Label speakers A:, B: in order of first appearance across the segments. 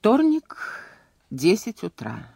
A: Вторник, 10 утра.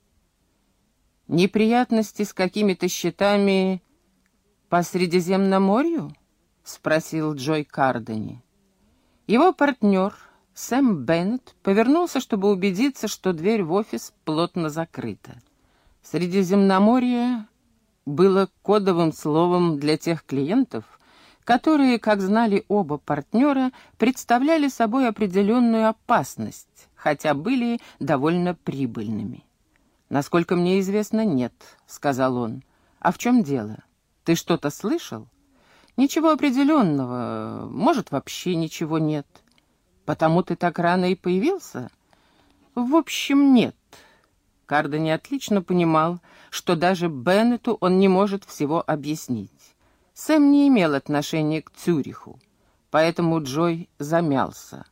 A: «Неприятности с какими-то счетами по Средиземноморью?» — спросил Джой Кардани. Его партнер, Сэм Беннет, повернулся, чтобы убедиться, что дверь в офис плотно закрыта. Средиземноморье было кодовым словом для тех клиентов, которые, как знали оба партнера, представляли собой определенную опасность, хотя были довольно прибыльными. «Насколько мне известно, нет», — сказал он. «А в чем дело? Ты что-то слышал?» «Ничего определенного. Может, вообще ничего нет. Потому ты так рано и появился?» «В общем, нет». Кардани отлично понимал, что даже Беннету он не может всего объяснить. Сэм не имел отношения к Цюриху, поэтому Джой замялся.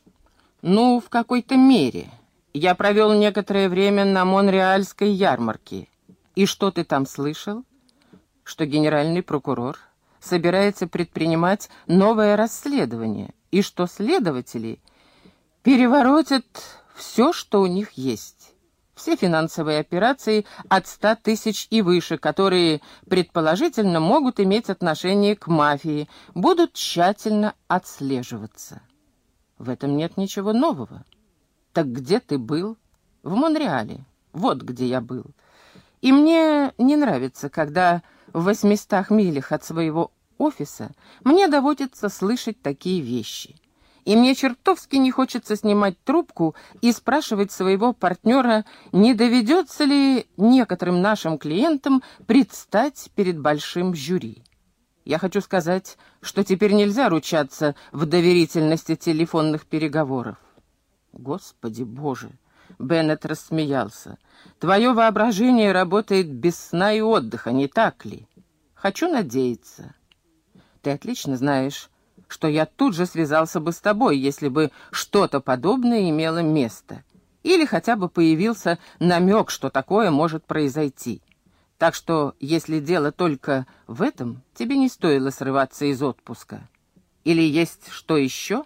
A: «Ну, в какой-то мере. Я провел некоторое время на Монреальской ярмарке. И что ты там слышал? Что генеральный прокурор собирается предпринимать новое расследование, и что следователи переворотят все, что у них есть. Все финансовые операции от 100 тысяч и выше, которые, предположительно, могут иметь отношение к мафии, будут тщательно отслеживаться. В этом нет ничего нового. Так где ты был? В Монреале. Вот где я был. И мне не нравится, когда в 800 милях от своего офиса мне доводится слышать такие вещи. И мне чертовски не хочется снимать трубку и спрашивать своего партнера, не доведется ли некоторым нашим клиентам предстать перед большим жюри. Я хочу сказать, что теперь нельзя ручаться в доверительности телефонных переговоров. Господи Боже! Беннет рассмеялся. Твое воображение работает без сна и отдыха, не так ли? Хочу надеяться. Ты отлично знаешь, что я тут же связался бы с тобой, если бы что-то подобное имело место, или хотя бы появился намек, что такое может произойти. Так что, если дело только в этом, тебе не стоило срываться из отпуска. Или есть что еще?»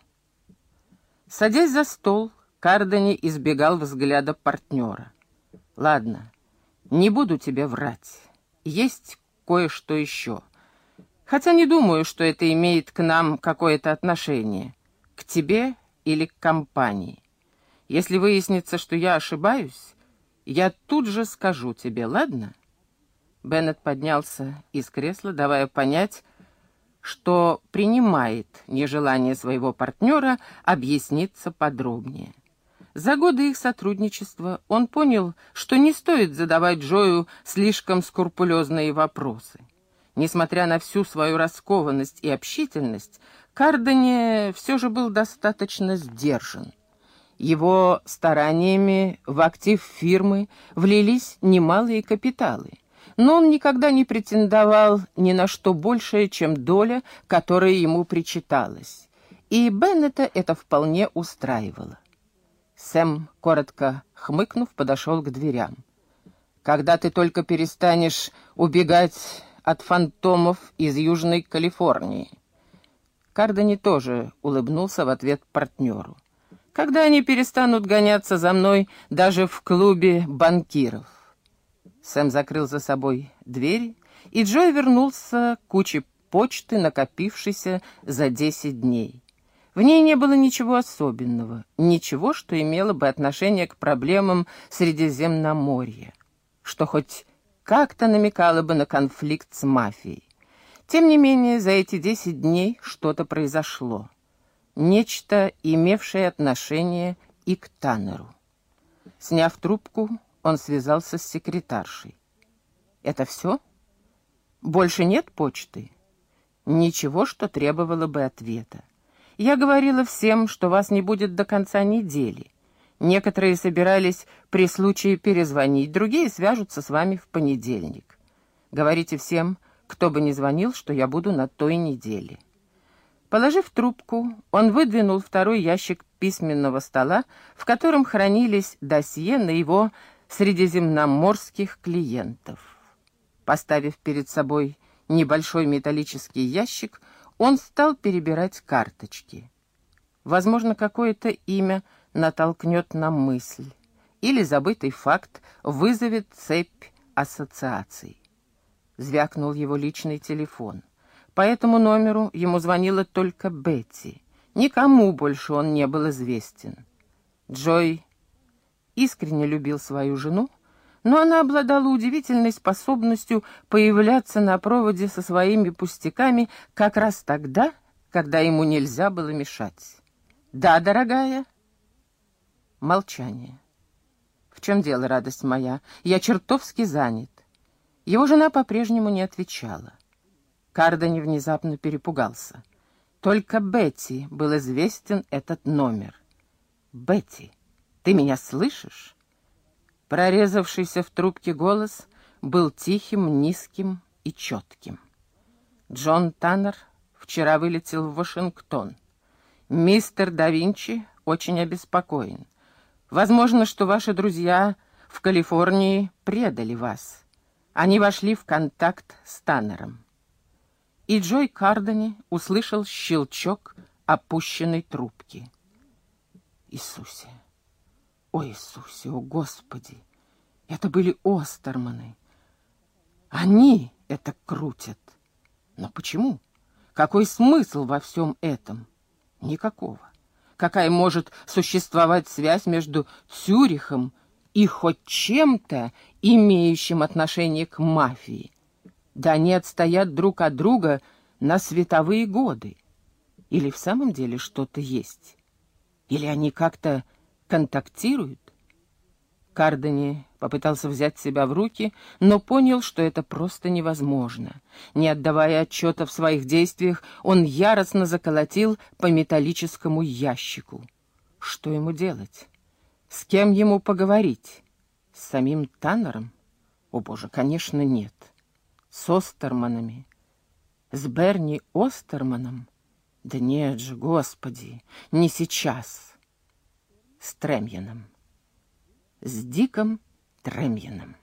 A: Садясь за стол, Кардани избегал взгляда партнера. «Ладно, не буду тебе врать. Есть кое-что еще. Хотя не думаю, что это имеет к нам какое-то отношение, к тебе или к компании. Если выяснится, что я ошибаюсь, я тут же скажу тебе, ладно?» Беннет поднялся из кресла, давая понять, что принимает нежелание своего партнера объясниться подробнее. За годы их сотрудничества он понял, что не стоит задавать Джою слишком скрупулезные вопросы. Несмотря на всю свою раскованность и общительность, Кардани все же был достаточно сдержан. Его стараниями в актив фирмы влились немалые капиталы, но он никогда не претендовал ни на что большее, чем доля, которая ему причиталась, и Беннета это вполне устраивало. Сэм, коротко хмыкнув, подошел к дверям. «Когда ты только перестанешь убегать от фантомов из Южной Калифорнии?» Кардани тоже улыбнулся в ответ партнеру. «Когда они перестанут гоняться за мной даже в клубе банкиров?» Сэм закрыл за собой дверь, и Джой вернулся к куче почты, накопившейся за 10 дней. В ней не было ничего особенного, ничего, что имело бы отношение к проблемам Средиземноморья, что хоть как-то намекало бы на конфликт с мафией. Тем не менее, за эти 10 дней что-то произошло. Нечто, имевшее отношение и к Таннеру. Сняв трубку, он связался с секретаршей. «Это все? Больше нет почты?» «Ничего, что требовало бы ответа. Я говорила всем, что вас не будет до конца недели. Некоторые собирались при случае перезвонить, другие свяжутся с вами в понедельник. Говорите всем, кто бы ни звонил, что я буду на той неделе». Положив трубку, он выдвинул второй ящик письменного стола, в котором хранились досье на его средиземноморских клиентов. Поставив перед собой небольшой металлический ящик, он стал перебирать карточки. Возможно, какое-то имя натолкнет на мысль, или забытый факт вызовет цепь ассоциаций. Звякнул его личный телефон. По этому номеру ему звонила только Бетти. Никому больше он не был известен. Джой искренне любил свою жену, но она обладала удивительной способностью появляться на проводе со своими пустяками как раз тогда, когда ему нельзя было мешать. «Да, дорогая?» Молчание. «В чем дело, радость моя? Я чертовски занят». Его жена по-прежнему не отвечала. Кардани внезапно перепугался. Только Бетти был известен этот номер. «Бетти, ты меня слышишь?» Прорезавшийся в трубке голос был тихим, низким и четким. «Джон Таннер вчера вылетел в Вашингтон. Мистер да Винчи очень обеспокоен. Возможно, что ваши друзья в Калифорнии предали вас. Они вошли в контакт с Таннером». И Джой Кардани услышал щелчок опущенной трубки. «Иисусе! О, Иисусе! О, Господи! Это были Остерманы! Они это крутят! Но почему? Какой смысл во всем этом? Никакого. Какая может существовать связь между Цюрихом и хоть чем-то, имеющим отношение к мафии? Да они отстоят друг от друга на световые годы. Или в самом деле что-то есть? Или они как-то контактируют? Кардани попытался взять себя в руки, но понял, что это просто невозможно. Не отдавая отчета в своих действиях, он яростно заколотил по металлическому ящику. Что ему делать? С кем ему поговорить? С самим Таннером? О, боже, конечно, нет. С Остерманами? С Берни Остерманом? Да нет же, Господи, не сейчас. С Тремьяном. С Диком Тремьяном.